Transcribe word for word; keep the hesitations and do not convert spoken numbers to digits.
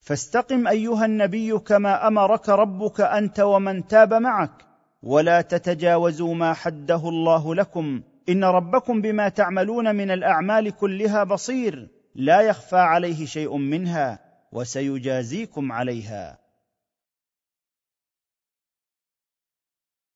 فاستقم ايها النبي كما امرك ربك انت ومن تاب معك، ولا تتجاوزوا ما حده الله لكم، ان ربكم بما تعملون من الاعمال كلها بصير، لا يخفى عليه شيء منها، وسيجازيكم عليها.